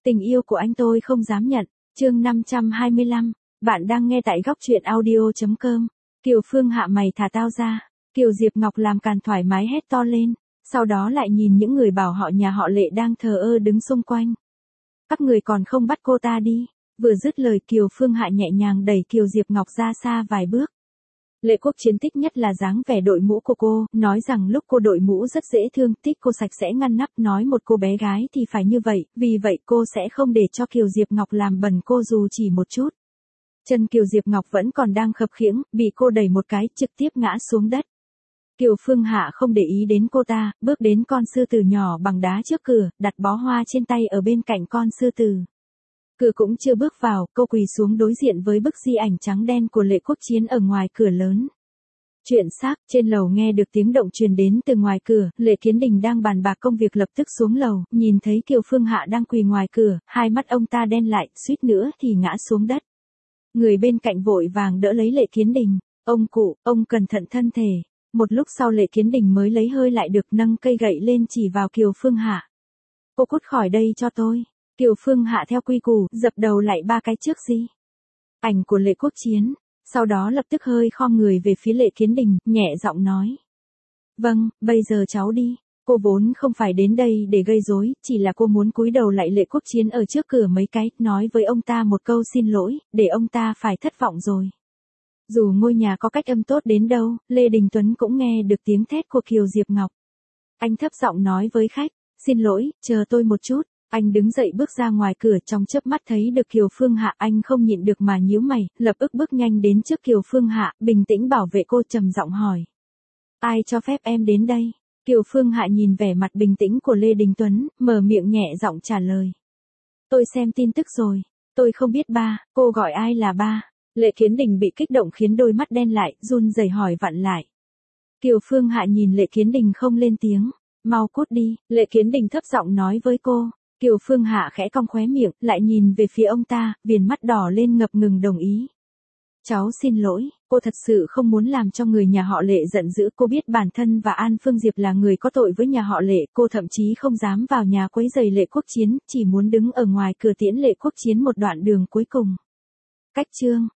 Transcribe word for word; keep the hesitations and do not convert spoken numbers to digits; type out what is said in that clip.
Tình yêu của anh tôi không dám nhận. Chương năm trăm hai mươi lăm. Bạn đang nghe tại góc truyện audio chấm com. Kiều Phương Hạ, mày thả tao ra. Kiều Diệp Ngọc làm càn thoải mái hét to lên, sau đó lại nhìn những người bảo họ nhà họ Lệ đang thờ ơ đứng xung quanh. Các người còn không bắt cô ta đi. Vừa dứt lời, Kiều Phương Hạ nhẹ nhàng đẩy Kiều Diệp Ngọc ra xa vài bước. Lệ Quốc Chiến thích nhất là dáng vẻ đội mũ của cô, nói rằng lúc cô đội mũ rất dễ thương, thích cô sạch sẽ ngăn nắp, nói một cô bé gái thì phải như vậy, vì vậy cô sẽ không để cho Kiều Diệp Ngọc làm bẩn cô dù chỉ một chút. Chân Kiều Diệp Ngọc vẫn còn đang khập khiễng, bị cô đẩy một cái, trực tiếp ngã xuống đất. Kiều Phương Hạ không để ý đến cô ta, bước đến con sư tử nhỏ bằng đá trước cửa, đặt bó hoa trên tay ở bên cạnh con sư tử. Cửa cũng chưa bước vào, cô quỳ xuống đối diện với bức di ảnh trắng đen của Lệ Quốc Chiến ở ngoài cửa lớn. Chuyện xác, trên lầu nghe được tiếng động truyền đến từ ngoài cửa, Lệ Kiến Đình đang bàn bạc công việc lập tức xuống lầu, nhìn thấy Kiều Phương Hạ đang quỳ ngoài cửa, hai mắt ông ta đen lại, suýt nữa thì ngã xuống đất. Người bên cạnh vội vàng đỡ lấy Lệ Kiến Đình, ông cụ, ông cẩn thận thân thể. Một lúc sau Lệ Kiến Đình mới lấy hơi lại được, nâng cây gậy lên chỉ vào Kiều Phương Hạ. Cô cút khỏi đây cho tôi. Kiều Phương Hạ theo quy củ, dập đầu lại ba cái trước gì. Ảnh của Lệ Quốc Chiến, sau đó lập tức hơi khom người về phía Lệ Kiến Đình, nhẹ giọng nói. Vâng, bây giờ cháu đi. Cô vốn không phải đến đây để gây rối, chỉ là cô muốn cúi đầu lại Lệ Quốc Chiến ở trước cửa mấy cái, nói với ông ta một câu xin lỗi, để ông ta phải thất vọng rồi. Dù ngôi nhà có cách âm tốt đến đâu, Lê Đình Tuấn cũng nghe được tiếng thét của Kiều Diệp Ngọc. Anh thấp giọng nói với khách, xin lỗi, chờ tôi một chút. Anh đứng dậy bước ra ngoài cửa, trong chớp mắt thấy được Kiều Phương Hạ, anh không nhịn được mà nhíu mày, lập tức bước nhanh đến trước Kiều Phương Hạ, bình tĩnh bảo vệ cô, trầm giọng hỏi. Ai cho phép em đến đây? Kiều Phương Hạ nhìn vẻ mặt bình tĩnh của Lê Đình Tuấn, mở miệng nhẹ giọng trả lời. Tôi xem tin tức rồi, tôi không biết ba, cô gọi ai là ba? Lệ Kiến Đình bị kích động khiến đôi mắt đen lại, run rẩy hỏi vặn lại. Kiều Phương Hạ nhìn Lệ Kiến Đình không lên tiếng, mau cút đi, Lệ Kiến Đình thấp giọng nói với cô. Kiều Phương Hạ khẽ cong khóe miệng, lại nhìn về phía ông ta, viền mắt đỏ lên ngập ngừng đồng ý. Cháu xin lỗi, cô thật sự không muốn làm cho người nhà họ Lệ giận dữ, cô biết bản thân và An Phương Diệp là người có tội với nhà họ Lệ, cô thậm chí không dám vào nhà quấy rầy Lệ Quốc Chiến, chỉ muốn đứng ở ngoài cửa tiễn Lệ Quốc Chiến một đoạn đường cuối cùng. Cách chương